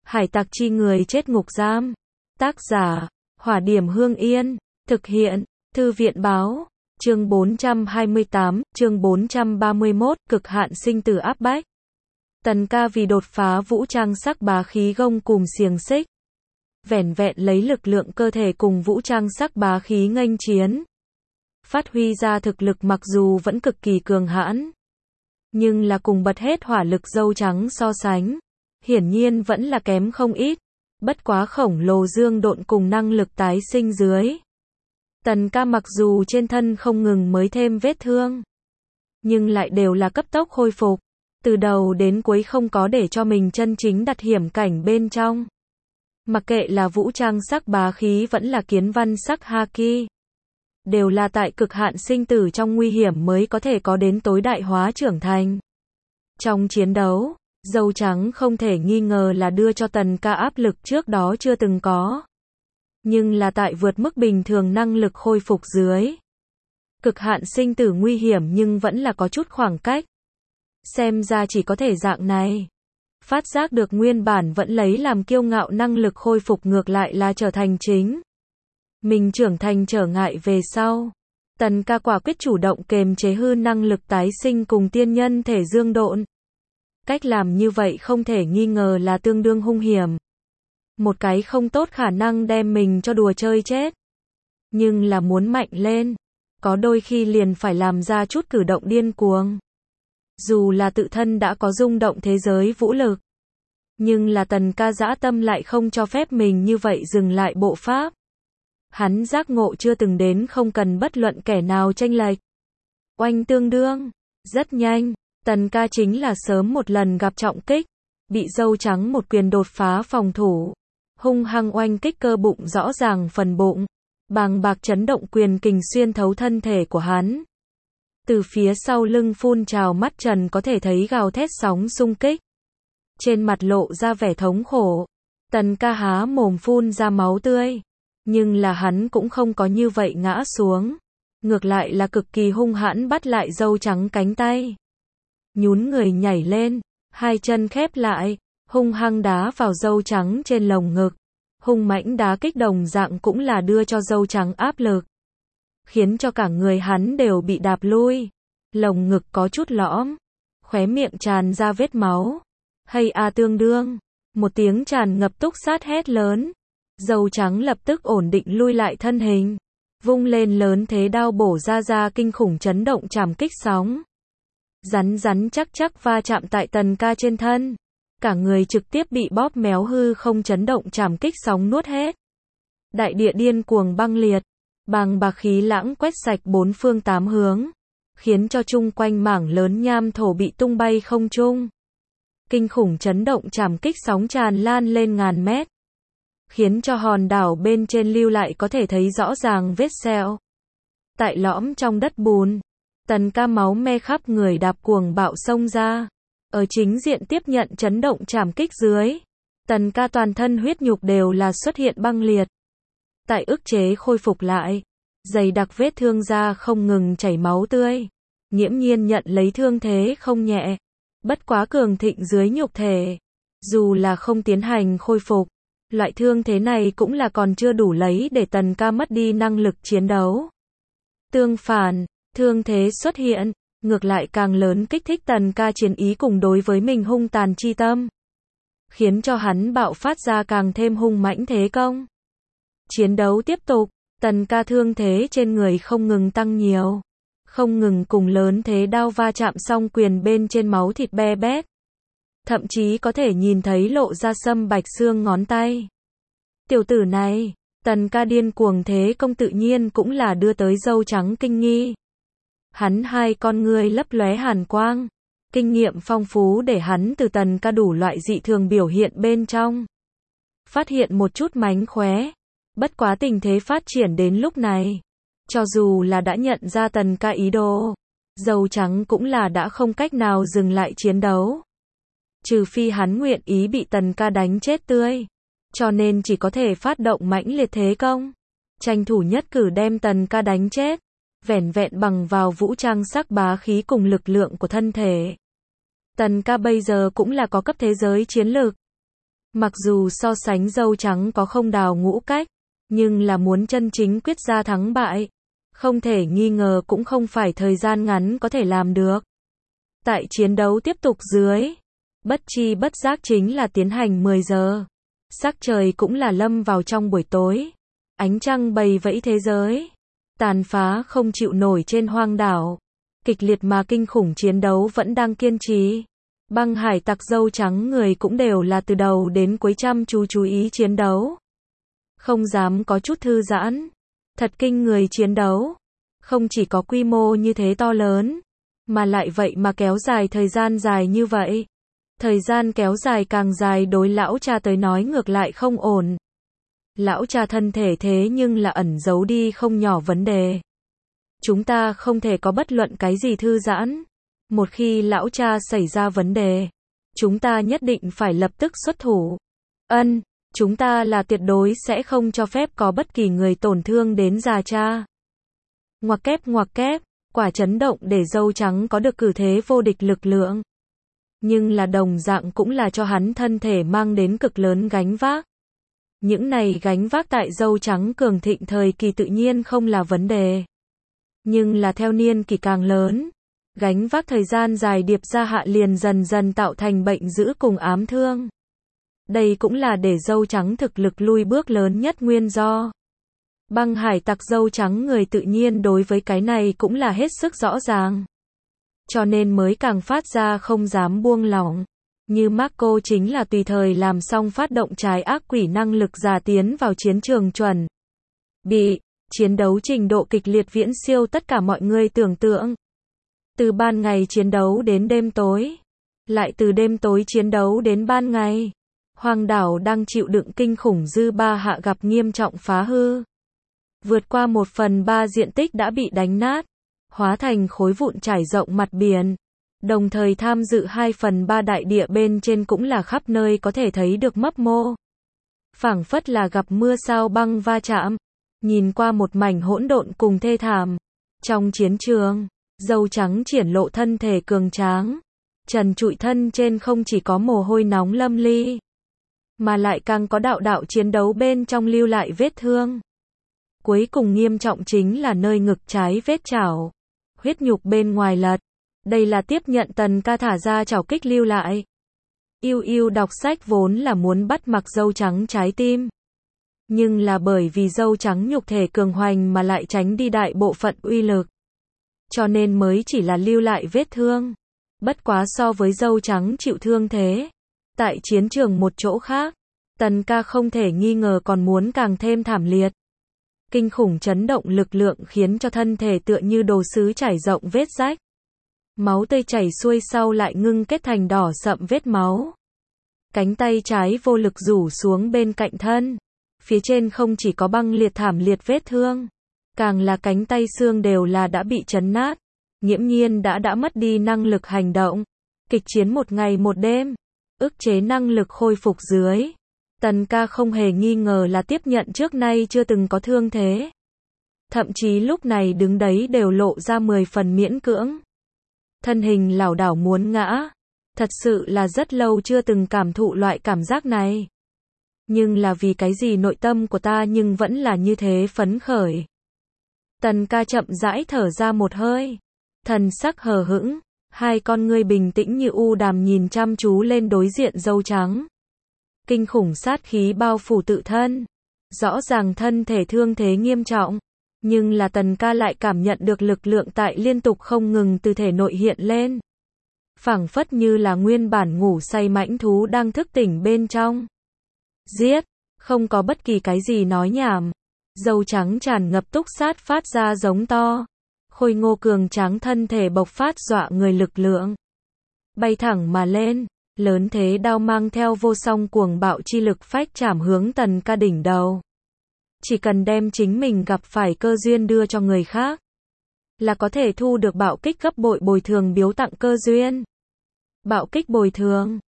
Hải tặc chi người chết ngục giam. Tác giả, Hỏa Điểm Hương Yên. Thực hiện, Thư viện báo. Chương 428, chương 431, cực hạn sinh tử áp bách. Tần ca vì đột phá vũ trang sắc bá khí gông cùm xiềng xích. Vẻn vẹn lấy lực lượng cơ thể cùng vũ trang sắc bá khí nghênh chiến. Phát huy ra thực lực mặc dù vẫn cực kỳ cường hãn. Nhưng là cùng bật hết hỏa lực dâu trắng so sánh. Hiển nhiên vẫn là kém không ít. Bất quá khổng lồ dương độn cùng năng lực tái sinh dưới. Tần ca mặc dù trên thân không ngừng mới thêm vết thương. Nhưng lại đều là cấp tốc khôi phục. Từ đầu đến cuối không có để cho mình chân chính đặt hiểm cảnh bên trong. Mặc kệ là vũ trang sắc bá khí vẫn là kiến văn sắc haki. Đều là tại cực hạn sinh tử trong nguy hiểm mới có thể có đến tối đại hóa trưởng thành. Trong chiến đấu, dâu trắng không thể nghi ngờ là đưa cho tần ca áp lực trước đó chưa từng có. Nhưng là tại vượt mức bình thường năng lực khôi phục dưới. Cực hạn sinh tử nguy hiểm nhưng vẫn là có chút khoảng cách. Xem ra chỉ có thể dạng này. Phát giác được nguyên bản vẫn lấy làm kiêu ngạo năng lực khôi phục ngược lại là trở thành chính. Mình trưởng thành trở ngại về sau. Tần ca quả quyết chủ động kềm chế hư năng lực tái sinh cùng tiên nhân thể dương độn. Cách làm như vậy không thể nghi ngờ là tương đương hung hiểm. Một cái không tốt khả năng đem mình cho đùa chơi chết. Nhưng là muốn mạnh lên. Có đôi khi liền phải làm ra chút cử động điên cuồng. Dù là tự thân đã có rung động thế giới vũ lực. Nhưng là tần ca dã tâm lại không cho phép mình như vậy dừng lại bộ pháp. Hắn giác ngộ chưa từng đến không cần bất luận kẻ nào tranh lệch. Oanh tương đương. Rất nhanh. Tần ca chính là sớm một lần gặp trọng kích. Bị dâu trắng một quyền đột phá phòng thủ. Hung hăng oanh kích cơ bụng rõ ràng phần bụng. Bàng bạc chấn động quyền kình xuyên thấu thân thể của hắn. Từ phía sau lưng phun trào mắt trần có thể thấy gào thét sóng xung kích. Trên mặt lộ ra vẻ thống khổ. Tần ca há mồm phun ra máu tươi. Nhưng là hắn cũng không có như vậy ngã xuống. Ngược lại là cực kỳ hung hãn bắt lại dâu trắng cánh tay. Nhún người nhảy lên. Hai chân khép lại. Hung hăng đá vào dâu trắng trên lồng ngực. Hung mãnh đá kích đồng dạng cũng là đưa cho dâu trắng áp lực. Khiến cho cả người hắn đều bị đạp lui. Lồng ngực có chút lõm. Khóe miệng tràn ra vết máu. Hay a tương đương. Một tiếng tràn ngập túc sát hét lớn. Dâu trắng lập tức ổn định lui lại thân hình. Vung lên lớn thế đao bổ ra kinh khủng chấn động trảm kích sóng. Rắn rắn chắc chắc va chạm tại tần ca trên thân. Cả người trực tiếp bị bóp méo hư không chấn động trảm kích sóng nuốt hết. Đại địa điên cuồng băng liệt. Bàng bạc khí lãng quét sạch bốn phương tám hướng. Khiến cho chung quanh mảng lớn nham thổ bị tung bay không trung. Kinh khủng chấn động trảm kích sóng tràn lan lên ngàn mét. Khiến cho hòn đảo bên trên lưu lại có thể thấy rõ ràng vết sẹo. Tại lõm trong đất bùn. Tần ca máu me khắp người đạp cuồng bạo xông ra. Ở chính diện tiếp nhận chấn động trảm kích dưới. Tần ca toàn thân huyết nhục đều là xuất hiện băng liệt. Tại ức chế khôi phục lại. Dày đặc vết thương ra không ngừng chảy máu tươi. Nghiễm nhiên nhận lấy thương thế không nhẹ. Bất quá cường thịnh dưới nhục thể. Dù là không tiến hành khôi phục. Loại thương thế này cũng là còn chưa đủ lấy để tần ca mất đi năng lực chiến đấu. Tương phản, thương thế xuất hiện. Ngược lại càng lớn kích thích tần ca chiến ý cùng đối với mình hung tàn chi tâm. Khiến cho hắn bạo phát ra càng thêm hung mãnh thế công. Chiến đấu tiếp tục. Tần ca thương thế trên người không ngừng tăng nhiều. Không ngừng cùng lớn thế đao va chạm song quyền bên trên máu thịt be bét. Thậm chí có thể nhìn thấy lộ ra sâm bạch xương ngón tay. Tiểu tử này, tần ca điên cuồng thế công tự nhiên cũng là đưa tới dâu trắng kinh nghi. Hắn hai con ngươi lấp lóe hàn quang. Kinh nghiệm phong phú để hắn từ tần ca đủ loại dị thường biểu hiện bên trong. Phát hiện một chút mánh khóe. Bất quá tình thế phát triển đến lúc này. Cho dù là đã nhận ra tần ca ý đồ. Dâu trắng cũng là đã không cách nào dừng lại chiến đấu. Trừ phi hắn nguyện ý bị tần ca đánh chết tươi. Cho nên chỉ có thể phát động mãnh liệt thế công. Tranh thủ nhất cử đem tần ca đánh chết. Vẻn vẹn bằng vào vũ trang sắc bá khí cùng lực lượng của thân thể. Tần ca bây giờ cũng là có cấp thế giới chiến lược. Mặc dù so sánh dâu trắng có không đào ngũ cách, nhưng là muốn chân chính quyết ra thắng bại, không thể nghi ngờ cũng không phải thời gian ngắn có thể làm được. Tại chiến đấu tiếp tục dưới, bất chi bất giác chính là tiến hành 10 giờ. Sắc trời cũng là lâm vào trong buổi tối. Ánh trăng bầy vẫy thế giới. Tàn phá không chịu nổi trên hoang đảo. Kịch liệt mà kinh khủng chiến đấu vẫn đang kiên trì. Băng hải tặc dâu trắng người cũng đều là từ đầu đến cuối chăm chú ý chiến đấu. Không dám có chút thư giãn. Thật kinh người chiến đấu. Không chỉ có quy mô như thế to lớn, mà lại vậy mà kéo dài thời gian dài như vậy. Thời gian kéo dài càng dài đối lão cha tới nói ngược lại không ổn. Lão cha thân thể thế nhưng là ẩn giấu đi không nhỏ vấn đề. Chúng ta không thể có bất luận cái gì thư giãn. Một khi lão cha xảy ra vấn đề, chúng ta nhất định phải lập tức xuất thủ. Chúng ta là tuyệt đối sẽ không cho phép có bất kỳ người tổn thương đến già cha. Ngoặc kép, quả chấn động để dâu trắng có được cử thế vô địch lực lượng. Nhưng là đồng dạng cũng là cho hắn thân thể mang đến cực lớn gánh vác. Những này gánh vác tại dâu trắng cường thịnh thời kỳ tự nhiên không là vấn đề. Nhưng là theo niên kỳ càng lớn, gánh vác thời gian dài điệp ra hạ liền dần dần tạo thành bệnh dữ cùng ám thương. Đây cũng là để dâu trắng thực lực lui bước lớn nhất nguyên do. Băng hải tặc dâu trắng người tự nhiên đối với cái này cũng là hết sức rõ ràng. Cho nên mới càng phát ra không dám buông lỏng. Như Marco chính là tùy thời làm xong phát động trái ác quỷ năng lực giả tiến vào chiến trường chuẩn. Bị, chiến đấu trình độ kịch liệt viễn siêu tất cả mọi người tưởng tượng. Từ ban ngày chiến đấu đến đêm tối. Lại từ đêm tối chiến đấu đến ban ngày. Hoang đảo đang chịu đựng kinh khủng dư ba hạ gặp nghiêm trọng phá hư. Vượt qua 1/3 diện tích đã bị đánh nát, hóa thành khối vụn trải rộng mặt biển. Đồng thời tham dự 2/3 đại địa bên trên cũng là khắp nơi có thể thấy được mấp mô. Phảng phất là gặp mưa sao băng va chạm. Nhìn qua một mảnh hỗn độn cùng thê thảm. Trong chiến trường, dâu trắng triển lộ thân thể cường tráng. Trần trụi thân trên không chỉ có mồ hôi nóng lâm ly, mà lại càng có đạo đạo chiến đấu bên trong lưu lại vết thương. Cuối cùng nghiêm trọng chính là nơi ngực trái vết chảo. Huyết nhục bên ngoài lật. Đây là tiếp nhận Tần Ca thả ra chảo kích lưu lại. Yêu đọc sách vốn là muốn bắt mặc dâu trắng trái tim. Nhưng là bởi vì dâu trắng nhục thể cường hoành mà lại tránh đi đại bộ phận uy lực. Cho nên mới chỉ là lưu lại vết thương. Bất quá so với dâu trắng chịu thương thế. Tại chiến trường một chỗ khác, Tần Ca không thể nghi ngờ còn muốn càng thêm thảm liệt. Kinh khủng chấn động lực lượng khiến cho thân thể tựa như đồ sứ trải rộng vết rách. Máu tươi chảy xuôi sau lại ngưng kết thành đỏ sậm vết máu. Cánh tay trái vô lực rủ xuống bên cạnh thân. Phía trên không chỉ có băng liệt thảm liệt vết thương, càng là cánh tay xương đều là đã bị chấn nát. Nghiễm nhiên đã mất đi năng lực hành động. Kịch chiến một ngày một đêm, ức chế năng lực khôi phục dưới. Tần Ca không hề nghi ngờ là tiếp nhận trước nay chưa từng có thương thế. Thậm chí lúc này đứng đấy đều lộ ra 10 phần miễn cưỡng. Thân hình lảo đảo muốn ngã. Thật sự là rất lâu chưa từng cảm thụ loại cảm giác này. Nhưng là vì cái gì nội tâm của ta nhưng vẫn là như thế phấn khởi. Tần Ca chậm rãi thở ra một hơi. Thần sắc hờ hững. Hai con ngươi bình tĩnh như u đàm nhìn chăm chú lên đối diện dâu trắng. Kinh khủng sát khí bao phủ tự thân. Rõ ràng thân thể thương thế nghiêm trọng. Nhưng là Tần Ca lại cảm nhận được lực lượng tại liên tục không ngừng từ thể nội hiện lên. Phảng phất như là nguyên bản ngủ say mãnh thú đang thức tỉnh bên trong. Giết, không có bất kỳ cái gì nói nhảm. Dâu trắng tràn ngập túc sát phát ra giống to. Khôi ngô cường tráng thân thể bộc phát dọa người lực lượng. Bay thẳng mà lên, lớn thế đao mang theo vô song cuồng bạo chi lực phách chạm hướng Tần Ca đỉnh đầu. Chỉ cần đem chính mình gặp phải cơ duyên đưa cho người khác, là có thể thu được bạo kích gấp bội bồi thường biếu tặng cơ duyên. Bạo kích bồi thường,